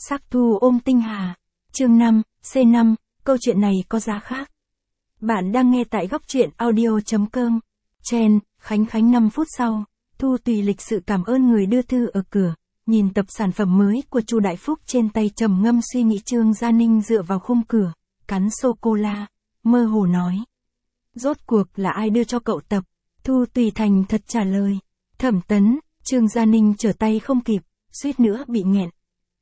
Sắc thu ôm tinh hà. Chương 5, C5, câu chuyện này có giá khác. Bạn đang nghe tại góc truyện audio.com. Chen, Khánh 5 phút sau, Thu Tùy lịch sự cảm ơn người đưa thư ở cửa, nhìn tập sản phẩm mới của Chu Đại Phúc trên tay trầm ngâm suy nghĩ. Trương Gia Ninh dựa vào khung cửa, cắn sô-cô-la, mơ hồ nói. Rốt cuộc là ai đưa cho cậu tập? Thu Tùy thành thật trả lời. Thẩm Tấn. Trương Gia Ninh trở tay không kịp, suýt nữa bị nghẹn.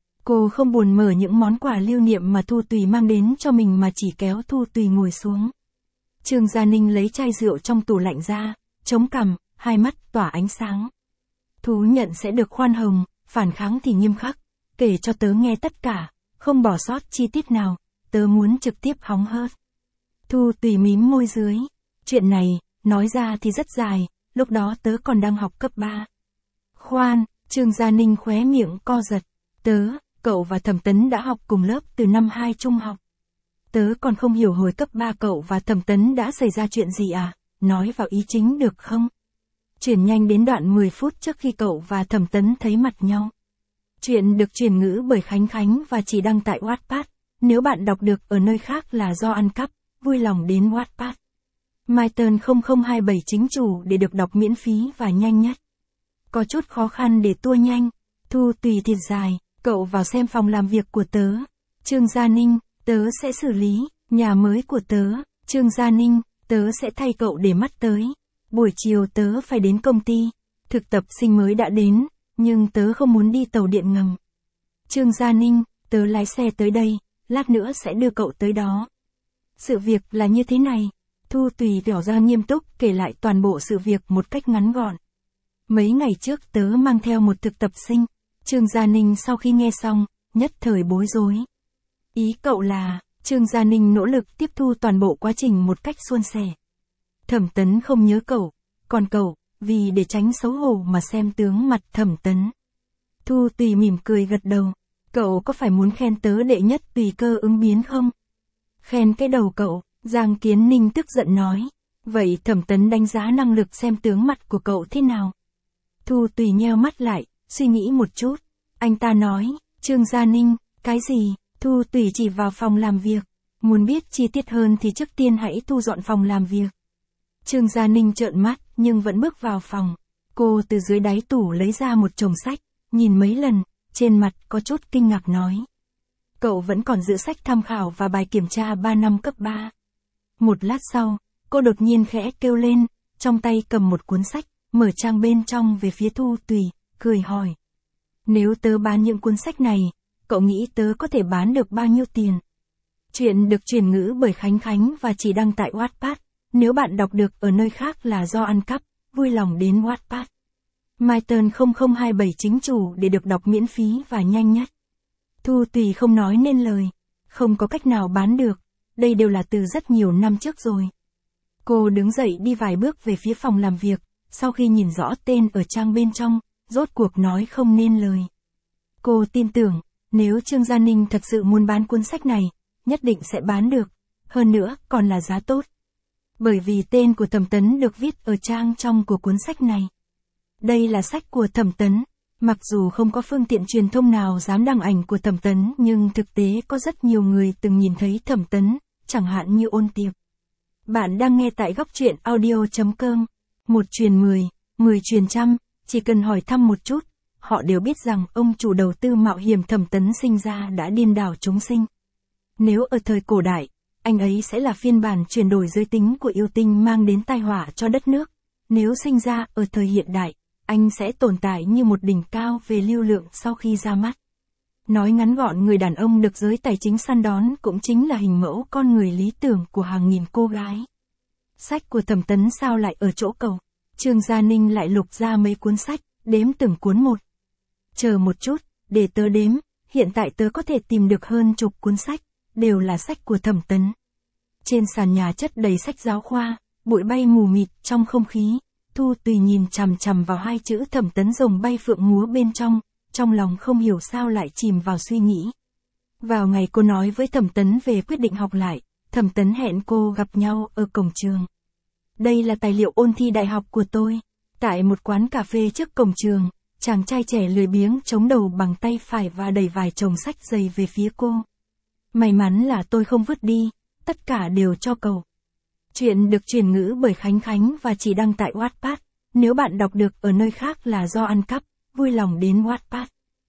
Cô không buồn mở những món quà lưu niệm mà Thu Tùy mang đến cho mình mà chỉ kéo Thu Tùy ngồi xuống. Trương Gia Ninh lấy chai rượu trong tủ lạnh ra, chống cằm, hai mắt tỏa ánh sáng. Thú nhận sẽ được khoan hồng, phản kháng thì nghiêm khắc. Kể cho tớ nghe tất cả, không bỏ sót chi tiết nào, tớ muốn trực tiếp hóng hớt. Thu Tùy mím môi dưới. Chuyện này, nói ra thì rất dài, lúc đó tớ còn đang học cấp 3. Khoan, Trương Gia Ninh khóe miệng co giật. Cậu và Thẩm Tấn đã học cùng lớp từ năm 2 trung học. Tớ còn không hiểu hồi cấp 3 cậu và Thẩm Tấn đã xảy ra chuyện gì à, nói vào ý chính được không? Chuyển nhanh đến đoạn 10 phút trước khi cậu và Thẩm Tấn thấy mặt nhau. Chuyện được chuyển ngữ bởi Khánh và chỉ đăng tại Wattpad, nếu bạn đọc được ở nơi khác là do ăn cắp, vui lòng đến Wattpad. Myton 0027 chính chủ để được đọc miễn phí và nhanh nhất. Có chút khó khăn để tua nhanh. Thu Tùy thiệt dài. Cậu vào xem phòng làm việc của tớ. Trương Gia Ninh, tớ sẽ xử lý. Nhà mới của tớ. Trương Gia Ninh, tớ sẽ thay cậu để mắt tới. Buổi chiều tớ phải đến công ty. Thực tập sinh mới đã đến, nhưng tớ không muốn đi tàu điện ngầm. Trương Gia Ninh, tớ lái xe tới đây, lát nữa sẽ đưa cậu tới đó. Sự việc là như thế này. Thu Tùy tỏ ra nghiêm túc kể lại toàn bộ sự việc một cách ngắn gọn. Mấy ngày trước tớ mang theo một thực tập sinh. Trương Gia Ninh sau khi nghe xong, nhất thời bối rối. Ý cậu là, Trương Gia Ninh nỗ lực tiếp thu toàn bộ quá trình một cách suôn sẻ. Thẩm Tấn không nhớ cậu, còn cậu, vì để tránh xấu hổ mà xem tướng mặt Thẩm Tấn. Thu Tùy mỉm cười gật đầu. Cậu có phải muốn khen tớ đệ nhất tùy cơ ứng biến không? Khen cái đầu cậu, Giang Kiến Ninh tức giận nói. Vậy Thẩm Tấn đánh giá năng lực xem tướng mặt của cậu thế nào? Thu Tùy nheo mắt lại, suy nghĩ một chút. Anh ta nói, Trương Gia Ninh, cái gì? Thu Tùy chỉ vào phòng làm việc. Muốn biết chi tiết hơn thì trước tiên hãy thu dọn phòng làm việc. Trương Gia Ninh trợn mắt, nhưng vẫn bước vào phòng. Cô từ dưới đáy tủ lấy ra một chồng sách, nhìn mấy lần, trên mặt có chút kinh ngạc nói. Cậu vẫn còn giữ sách tham khảo và bài kiểm tra 3 năm cấp 3. Một lát sau, cô đột nhiên khẽ kêu lên, trong tay cầm một cuốn sách, mở trang bên trong về phía Thu Tùy, cười hỏi. Nếu tớ bán những cuốn sách này, cậu nghĩ tớ có thể bán được bao nhiêu tiền? Chuyện được chuyển ngữ bởi Khánh và chỉ đăng tại Wattpad, nếu bạn đọc được ở nơi khác là do ăn cắp, vui lòng đến Wattpad. Myton 0027 chính chủ để được đọc miễn phí và nhanh nhất. Thu Tùy không nói nên lời, không có cách nào bán được, đây đều là từ rất nhiều năm trước rồi. Cô đứng dậy đi vài bước về phía phòng làm việc, sau khi nhìn rõ tên ở trang bên trong, rốt cuộc nói không nên lời. Cô tin tưởng, nếu Trương Gia Ninh thật sự muốn bán cuốn sách này, nhất định sẽ bán được, hơn nữa còn là giá tốt. Bởi vì tên của Thẩm Tấn được viết ở trang trong của cuốn sách này. Đây là sách của Thẩm Tấn, mặc dù không có phương tiện truyền thông nào dám đăng ảnh của Thẩm Tấn nhưng thực tế có rất nhiều người từng nhìn thấy Thẩm Tấn, chẳng hạn như Ôn Tiệp. Bạn đang nghe tại góc truyện audio.com. 1 truyền 10, 10 truyền trăm, chỉ cần hỏi thăm một chút, họ đều biết rằng ông chủ đầu tư mạo hiểm Thẩm Tấn sinh ra đã điên đảo chúng sinh. Nếu ở thời cổ đại, anh ấy sẽ là phiên bản chuyển đổi giới tính của yêu tinh mang đến tai họa cho đất nước. Nếu sinh ra ở thời hiện đại, anh sẽ tồn tại như một đỉnh cao về lưu lượng sau khi ra mắt. Nói ngắn gọn, người đàn ông được giới tài chính săn đón cũng chính là hình mẫu con người lý tưởng của hàng nghìn cô gái. Sách của Thẩm Tấn sao lại ở chỗ cậu? Trương Gia Ninh lại lục ra mấy cuốn sách, đếm từng cuốn một. Chờ một chút, để tớ đếm, hiện tại tớ có thể tìm được hơn chục cuốn sách, đều là sách của Thẩm Tấn. Trên sàn nhà chất đầy sách giáo khoa, bụi bay mù mịt trong không khí. Thu Tùy nhìn chằm chằm vào hai chữ Thẩm Tấn rồng bay phượng múa bên trong lòng không hiểu sao lại chìm vào suy nghĩ. Vào ngày cô nói với Thẩm Tấn về quyết định học lại, Thẩm Tấn hẹn cô gặp nhau ở cổng trường. Đây là tài liệu ôn thi đại học của tôi. Tại một quán cà phê trước cổng trường, chàng trai trẻ lười biếng chống đầu bằng tay phải và đẩy vài chồng sách dày về phía cô. May mắn là tôi không vứt đi, tất cả đều cho cậu. Chuyện được truyền ngữ bởi Khánh Khánh và chỉ đăng tại Wattpad. Nếu bạn đọc được ở nơi khác là do ăn cắp, vui lòng đến Wattpad.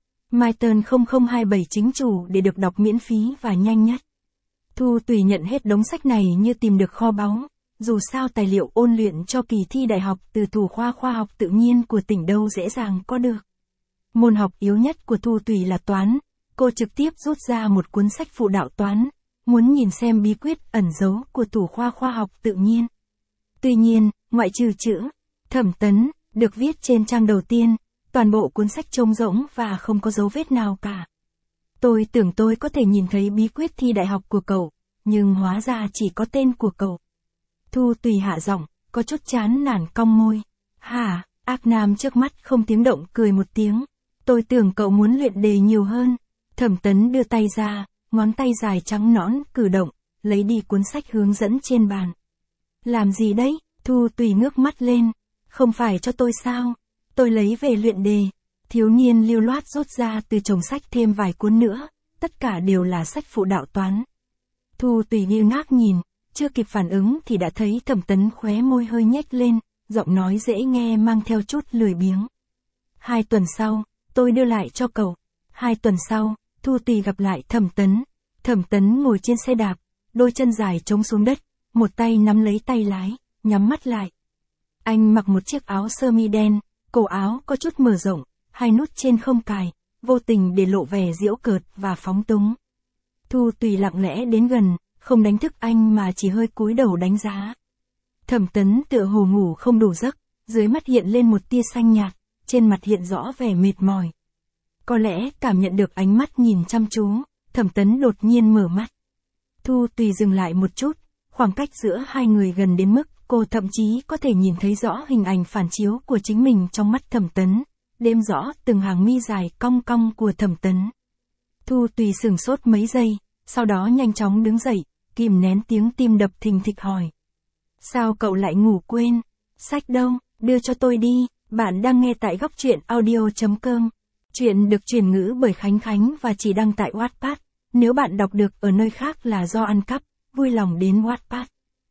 MyTurn 0027 chính chủ để được đọc miễn phí và nhanh nhất. Thu Tùy nhận hết đống sách này như tìm được kho báu. Dù sao tài liệu ôn luyện cho kỳ thi đại học từ thủ khoa khoa học tự nhiên của tỉnh đâu dễ dàng có được. Môn học yếu nhất của Thu Tùy là toán. Cô trực tiếp rút ra một cuốn sách phụ đạo toán, muốn nhìn xem bí quyết ẩn giấu của thủ khoa khoa học tự nhiên. Tuy nhiên, ngoại trừ chữ Thẩm Tấn được viết trên trang đầu tiên, toàn bộ cuốn sách trống rỗng và không có dấu vết nào cả. Tôi tưởng tôi có thể nhìn thấy bí quyết thi đại học của cậu, nhưng hóa ra chỉ có tên của cậu. Thu Tùy hạ giọng, có chút chán nản cong môi. Hả? Ác nam trước mắt không tiếng động cười một tiếng. Tôi tưởng cậu muốn luyện đề nhiều hơn. Thẩm Tấn đưa tay ra, ngón tay dài trắng nõn cử động, lấy đi cuốn sách hướng dẫn trên bàn. Làm gì đấy? Thu Tùy ngước mắt lên. Không phải cho tôi sao? Tôi lấy về luyện đề. Thiếu niên lưu loát rút ra từ chồng sách thêm vài cuốn nữa, tất cả đều là sách phụ đạo toán. Thu Tùy ngơ ngác nhìn, chưa kịp phản ứng thì đã thấy Thẩm Tấn khóe môi hơi nhếch lên, giọng nói dễ nghe mang theo chút lười biếng. 2 tuần sau, tôi đưa lại cho cậu. 2 tuần sau, Thu Tùy gặp lại Thẩm Tấn. Thẩm Tấn ngồi trên xe đạp, đôi chân dài chống xuống đất, một tay nắm lấy tay lái, nhắm mắt lại. Anh mặc một chiếc áo sơ mi đen, cổ áo có chút mở rộng, 2 nút trên không cài, vô tình để lộ vẻ giễu cợt và phóng túng. Thu Tùy lặng lẽ đến gần, không đánh thức anh mà chỉ hơi cúi đầu đánh giá. Thẩm Tấn tựa hồ ngủ không đủ giấc, dưới mắt hiện lên một tia xanh nhạt, trên mặt hiện rõ vẻ mệt mỏi. Có lẽ cảm nhận được ánh mắt nhìn chăm chú, Thẩm Tấn đột nhiên mở mắt. Thu Tùy dừng lại một chút, khoảng cách giữa hai người gần đến mức cô thậm chí có thể nhìn thấy rõ hình ảnh phản chiếu của chính mình trong mắt Thẩm Tấn, đếm rõ từng hàng mi dài cong cong của Thẩm Tấn. Thu Tùy sửng sốt mấy giây, sau đó nhanh chóng đứng dậy, kìm nén tiếng tim đập thình thịch hỏi. Sao cậu lại ngủ quên? Sách đâu? Đưa cho tôi đi. Bạn đang nghe tại góc truyện audio.com. Chuyện được truyền ngữ bởi Khánh Khánh và chỉ đăng tại Wattpad. Nếu bạn đọc được ở nơi khác là do ăn cắp, vui lòng đến Wattpad.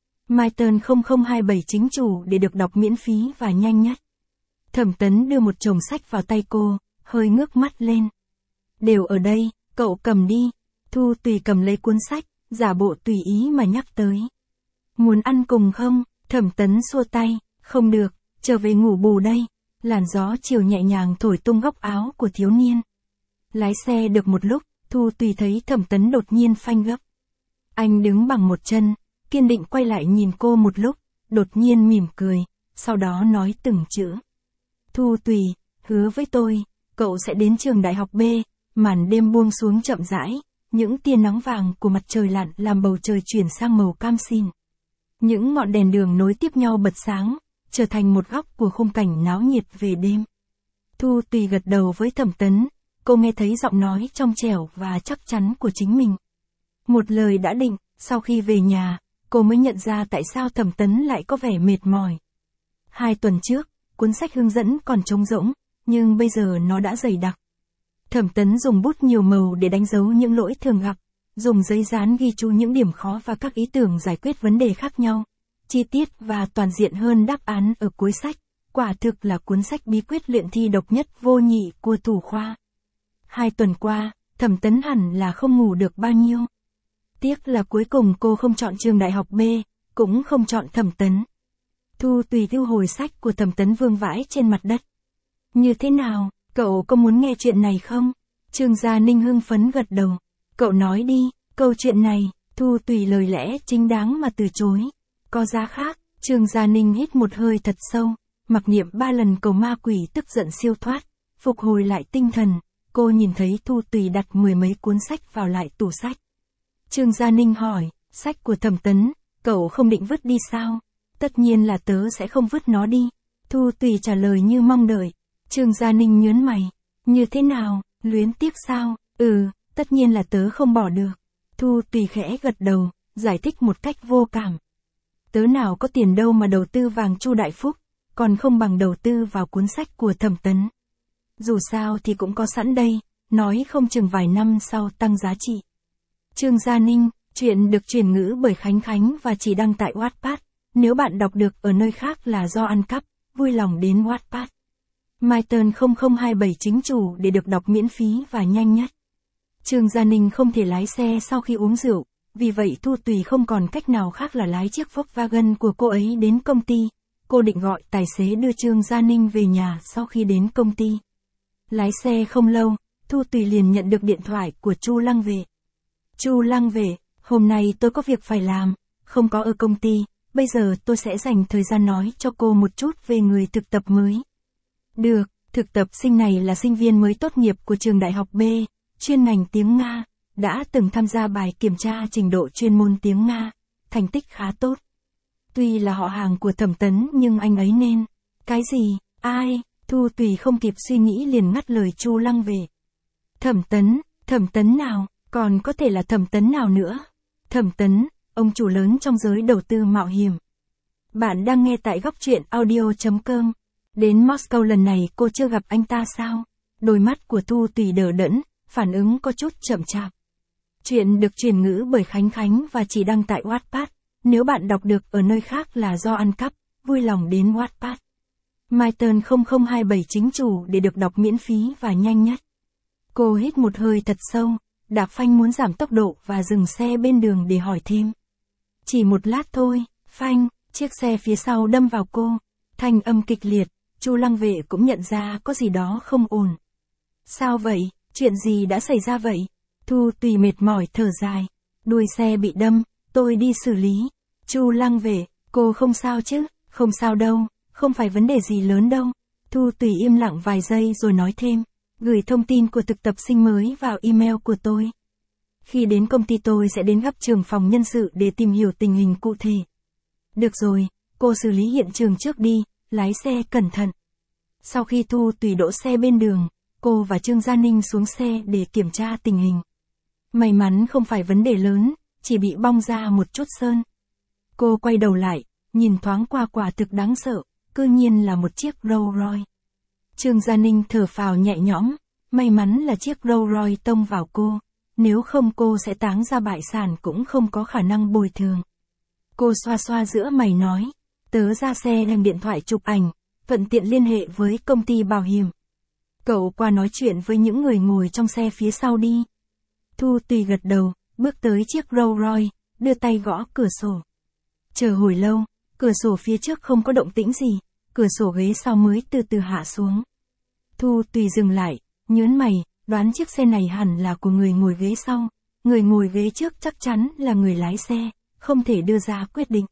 MyTurn 0027 chính chủ để được đọc miễn phí và nhanh nhất. Thẩm Tấn đưa một chồng sách vào tay cô, hơi ngước mắt lên. Đều ở đây, cậu cầm đi. Thu Tùy cầm lấy cuốn sách, giả bộ tùy ý mà nhắc tới. Muốn ăn cùng không? Thẩm Tấn xua tay, không được, trở về ngủ bù đây. Làn gió chiều nhẹ nhàng thổi tung góc áo của thiếu niên. Lái xe được một lúc, Thu Tùy thấy Thẩm Tấn đột nhiên phanh gấp. Anh đứng bằng một chân, kiên định quay lại nhìn cô một lúc, đột nhiên mỉm cười, sau đó nói từng chữ. Thu Tùy, hứa với tôi, cậu sẽ đến trường đại học B. Màn đêm buông xuống chậm rãi, những tia nắng vàng của mặt trời lặn làm bầu trời chuyển sang màu cam xin. Những ngọn đèn đường nối tiếp nhau bật sáng, trở thành một góc của khung cảnh náo nhiệt về đêm. Thu Tùy gật đầu với Thẩm Tấn, cô nghe thấy giọng nói trong trẻo và chắc chắn của chính mình. Một lời đã định, sau khi về nhà, cô mới nhận ra tại sao Thẩm Tấn lại có vẻ mệt mỏi. 2 tuần trước, cuốn sách hướng dẫn còn trống rỗng, nhưng bây giờ nó đã dày đặc. Thẩm Tấn dùng bút nhiều màu để đánh dấu những lỗi thường gặp, dùng giấy dán ghi chú những điểm khó và các ý tưởng giải quyết vấn đề khác nhau, chi tiết và toàn diện hơn đáp án ở cuối sách. Quả thực là cuốn sách bí quyết luyện thi độc nhất vô nhị của thủ khoa. 2 tuần qua, Thẩm Tấn hẳn là không ngủ được bao nhiêu. Tiếc là cuối cùng cô không chọn trường đại học B, cũng không chọn Thẩm Tấn. Thu Tùy thu hồi sách của Thẩm Tấn vương vãi trên mặt đất. Như thế nào, cậu có muốn nghe chuyện này không? Trương Gia Ninh hưng phấn gật đầu. Cậu nói đi, câu chuyện này. Thu Tùy lời lẽ chính đáng mà từ chối. Có giá khác. Trương Gia Ninh hít một hơi thật sâu, mặc niệm 3 lần cầu ma quỷ tức giận siêu thoát, phục hồi lại tinh thần. Cô nhìn thấy Thu Tùy đặt 10 mấy cuốn sách vào lại tủ sách. Trương Gia Ninh hỏi, sách của Thẩm Tấn, cậu không định vứt đi sao? Tất nhiên là tớ sẽ không vứt nó đi. Thu Tùy trả lời như mong đợi. Trương Gia Ninh nhớn mày. Như thế nào, luyến tiếc sao? Tất nhiên là tớ không bỏ được. Thu Tùy khẽ gật đầu, giải thích một cách vô cảm. Tớ nào có tiền đâu mà đầu tư vàng Chu Đại Phúc, còn không bằng đầu tư vào cuốn sách của Thẩm Tấn. Dù sao thì cũng có sẵn đây, nói không chừng vài năm sau tăng giá trị. Trương Gia Ninh, chuyện được chuyển ngữ bởi Khánh Khánh và chỉ đăng tại Wattpad. Nếu bạn đọc được ở nơi khác là do ăn cắp, vui lòng đến Wattpad. MyTurn 0027 chính chủ để được đọc miễn phí và nhanh nhất. Trương Gia Ninh không thể lái xe sau khi uống rượu, vì vậy Thu Tùy không còn cách nào khác là lái chiếc Volkswagen của cô ấy đến công ty. Cô định gọi tài xế đưa Trương Gia Ninh về nhà sau khi đến công ty. Lái xe không lâu, Thu Tùy liền nhận được điện thoại của Chu Lăng Vệ. Chu Lăng Vệ, hôm nay tôi có việc phải làm, không có ở công ty, bây giờ tôi sẽ dành thời gian nói cho cô một chút về người thực tập mới. Được, thực tập sinh này là sinh viên mới tốt nghiệp của trường đại học B, chuyên ngành tiếng Nga, đã từng tham gia bài kiểm tra trình độ chuyên môn tiếng Nga, thành tích khá tốt. Tuy là họ hàng của Thẩm Tấn nhưng anh ấy nên... Cái gì? Ai? Thu Tùy không kịp suy nghĩ liền ngắt lời Chu Lăng Vệ. Thẩm Tấn nào? Còn có thể là Thẩm Tấn nào nữa? Thẩm Tấn, ông chủ lớn trong giới đầu tư mạo hiểm. Bạn đang nghe tại góc truyện audio.com. Đến Moscow lần này cô chưa gặp anh ta sao? Đôi mắt của Thu Tùy đờ đẫn, phản ứng có chút chậm chạp. Chuyện được chuyển ngữ bởi Khánh Khánh và chỉ đăng tại Wattpad. Nếu bạn đọc được ở nơi khác là do ăn cắp, vui lòng đến Wattpad. MyTurn 0027 chính chủ để được đọc miễn phí và nhanh nhất. Cô hít một hơi thật sâu, đạp phanh muốn giảm tốc độ và dừng xe bên đường để hỏi thêm. Chỉ một lát thôi, phanh, chiếc xe phía sau đâm vào cô. Thanh âm kịch liệt, Chu Lăng Vệ cũng nhận ra có gì đó không ổn. Sao vậy? Chuyện gì đã xảy ra vậy? Thu Tùy mệt mỏi thở dài. Đuôi xe bị đâm, tôi đi xử lý. Chu Lăng Vệ, cô không sao chứ? Không sao đâu, không phải vấn đề gì lớn đâu. Thu Tùy im lặng vài giây rồi nói thêm. Gửi thông tin của thực tập sinh mới vào email của tôi. Khi đến công ty tôi sẽ đến gặp trưởng phòng nhân sự để tìm hiểu tình hình cụ thể. Được rồi, cô xử lý hiện trường trước đi, lái xe cẩn thận. Sau khi Thu Tùy đỗ xe bên đường, cô và Trương Gia Ninh xuống xe để kiểm tra tình hình. May mắn không phải vấn đề lớn, chỉ bị bong ra một chút sơn. Cô quay đầu lại, nhìn thoáng qua quả thực đáng sợ, cư nhiên là một chiếc Rolls Royce. Trương Gia Ninh thở phào nhẹ nhõm, may mắn là chiếc Rolls Royce tông vào cô, nếu không cô sẽ táng ra bại sản cũng không có khả năng bồi thường. Cô xoa xoa giữa mày nói, tớ ra xe đem điện thoại chụp ảnh, thuận tiện liên hệ với công ty bảo hiểm. Cậu qua nói chuyện với những người ngồi trong xe phía sau đi. Thu Tùy gật đầu, bước tới chiếc Rolls Royce, đưa tay gõ cửa sổ. Chờ hồi lâu, cửa sổ phía trước không có động tĩnh gì, cửa sổ ghế sau mới từ từ hạ xuống. Thu Tùy dừng lại, nhớn mày, đoán chiếc xe này hẳn là của người ngồi ghế sau, người ngồi ghế trước chắc chắn là người lái xe, không thể đưa ra quyết định.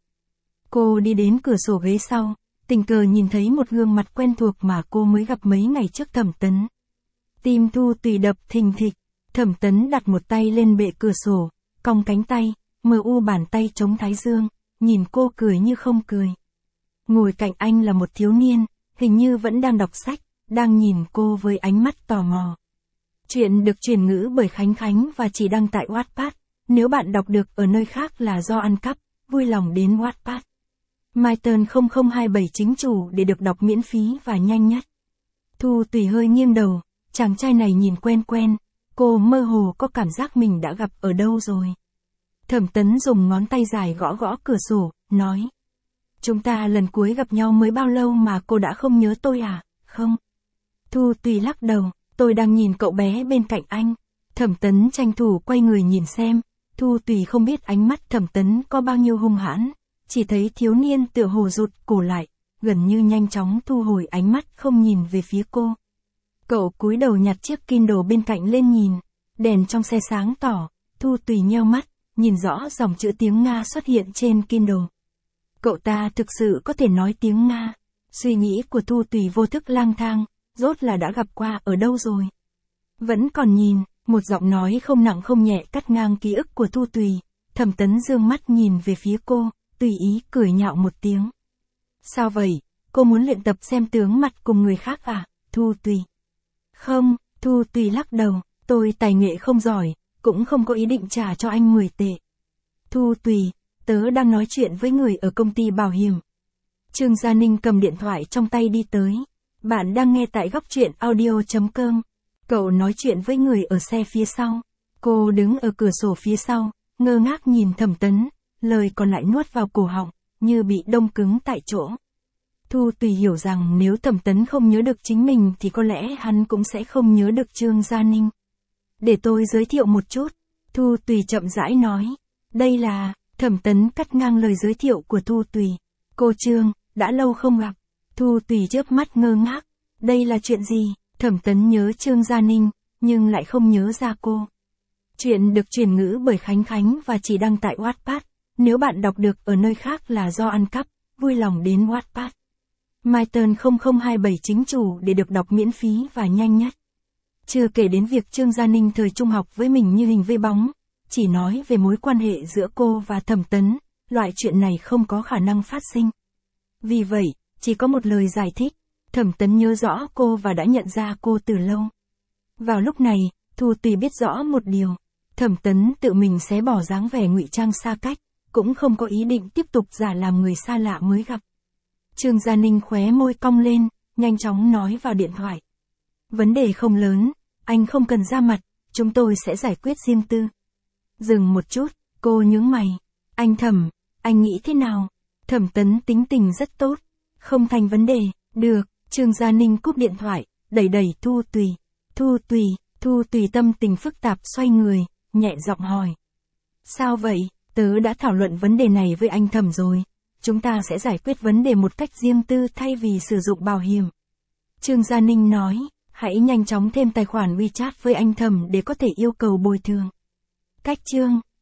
Cô đi đến cửa sổ ghế sau, tình cờ nhìn thấy một gương mặt quen thuộc mà cô mới gặp mấy ngày trước. Thẩm Tấn. Tim Thu Tùy đập thình thịch, Thẩm Tấn đặt một tay lên bệ cửa sổ, cong cánh tay, mờ u bàn tay chống thái dương, nhìn cô cười như không cười. Ngồi cạnh anh là một thiếu niên, hình như vẫn đang đọc sách, đang nhìn cô với ánh mắt tò mò. Chuyện được chuyển ngữ bởi Khánh Khánh và chỉ đăng tại Wattpad. Nếu bạn đọc được ở nơi khác là do ăn cắp, vui lòng đến Wattpad. MyTurn 0027 chính chủ để được đọc miễn phí và nhanh nhất. Thu Tùy hơi nghiêng đầu, chàng trai này nhìn quen quen, cô mơ hồ có cảm giác mình đã gặp ở đâu rồi. Thẩm Tấn dùng ngón tay dài gõ gõ cửa sổ, nói. Chúng ta lần cuối gặp nhau mới bao lâu mà cô đã không nhớ tôi à, không? Thu Tùy lắc đầu, tôi đang nhìn cậu bé bên cạnh anh. Thẩm Tấn tranh thủ quay người nhìn xem, Thu Tùy không biết ánh mắt Thẩm Tấn có bao nhiêu hung hãn, chỉ thấy thiếu niên tựa hồ rụt cổ lại, gần như nhanh chóng thu hồi ánh mắt không nhìn về phía cô. Cậu cúi đầu nhặt chiếc Kindle bên cạnh lên nhìn, đèn trong xe sáng tỏ, Thu Tùy nheo mắt, nhìn rõ dòng chữ tiếng Nga xuất hiện trên Kindle. Cậu ta thực sự có thể nói tiếng Nga. Suy nghĩ của Thu Tùy vô thức lang thang, rốt là đã gặp qua ở đâu rồi. Vẫn còn nhìn, một giọng nói không nặng không nhẹ cắt ngang ký ức của Thu Tùy. Thẩm Tấn dương mắt nhìn về phía cô, tùy ý cười nhạo một tiếng. Sao vậy, cô muốn luyện tập xem tướng mặt cùng người khác à, Thu Tùy? Không, Thu Tùy lắc đầu, tôi tài nghệ không giỏi, cũng không có ý định trả cho anh 10 tệ. Thu Tùy, tớ đang nói chuyện với người ở công ty bảo hiểm. Trương Gia Ninh cầm điện thoại trong tay đi tới. Bạn đang nghe tại góc truyện audio.com. Cậu nói chuyện với người ở xe phía sau. Cô đứng ở cửa sổ phía sau, ngơ ngác nhìn Thẩm Tấn, lời còn lại nuốt vào cổ họng, như bị đông cứng tại chỗ. Thu Tùy hiểu rằng nếu Thẩm Tấn không nhớ được chính mình thì có lẽ hắn cũng sẽ không nhớ được Trương Gia Ninh. Để tôi giới thiệu một chút, Thu Tùy chậm rãi nói. Đây là, Thẩm Tấn cắt ngang lời giới thiệu của Thu Tùy. Cô Trương, đã lâu không gặp. Thu Tùy chớp mắt ngơ ngác. Đây là chuyện gì? Thẩm Tấn nhớ Trương Gia Ninh, nhưng lại không nhớ ra cô. Chuyện được chuyển ngữ bởi Khánh Khánh và chỉ đăng tại Wattpad. Nếu bạn đọc được ở nơi khác là do ăn cắp, vui lòng đến Wattpad. Myton 0027 chính chủ để được đọc miễn phí và nhanh nhất. Chưa kể đến việc Trương Gia Ninh thời trung học với mình như hình với bóng, chỉ nói về mối quan hệ giữa cô và Thẩm Tấn, loại chuyện này không có khả năng phát sinh. Vì vậy, chỉ có một lời giải thích, Thẩm Tấn nhớ rõ cô và đã nhận ra cô từ lâu. Vào lúc này, Thu Tùy biết rõ một điều, Thẩm Tấn tự mình xé bỏ dáng vẻ ngụy trang xa cách, cũng không có ý định tiếp tục giả làm người xa lạ mới gặp. Trương Gia Ninh khóe môi cong lên, nhanh chóng nói vào điện thoại. Vấn đề không lớn, anh không cần ra mặt, chúng tôi sẽ giải quyết riêng tư. Dừng một chút, cô nhướng mày. Anh Thẩm, anh nghĩ thế nào? Thẩm Tấn tính tình rất tốt. Không thành vấn đề, được. Trương Gia Ninh cúp điện thoại, đẩy Thu Tùy. Thu Tùy tâm tình phức tạp xoay người, nhẹ giọng hỏi. Sao vậy? Tớ đã thảo luận vấn đề này với anh Thẩm rồi. Chúng ta sẽ giải quyết vấn đề một cách riêng tư thay vì sử dụng bảo hiểm. Trương Gia Ninh nói, hãy nhanh chóng thêm tài khoản WeChat với anh Thẩm để có thể yêu cầu bồi thường. Cách Trương